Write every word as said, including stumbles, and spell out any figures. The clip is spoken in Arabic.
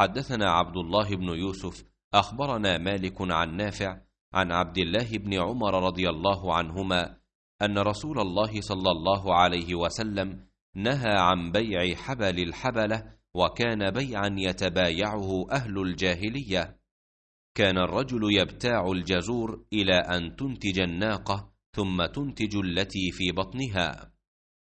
حدثنا عبد الله بن يوسف أخبرنا مالك عن نافع عن عبد الله بن عمر رضي الله عنهما أن رسول الله صلى الله عليه وسلم نهى عن بيع حبل الحبلة، وكان بيعا يتبايعه أهل الجاهلية. كان الرجل يبتاع الجزور إلى أن تنتج الناقة ثم تنتج التي في بطنها.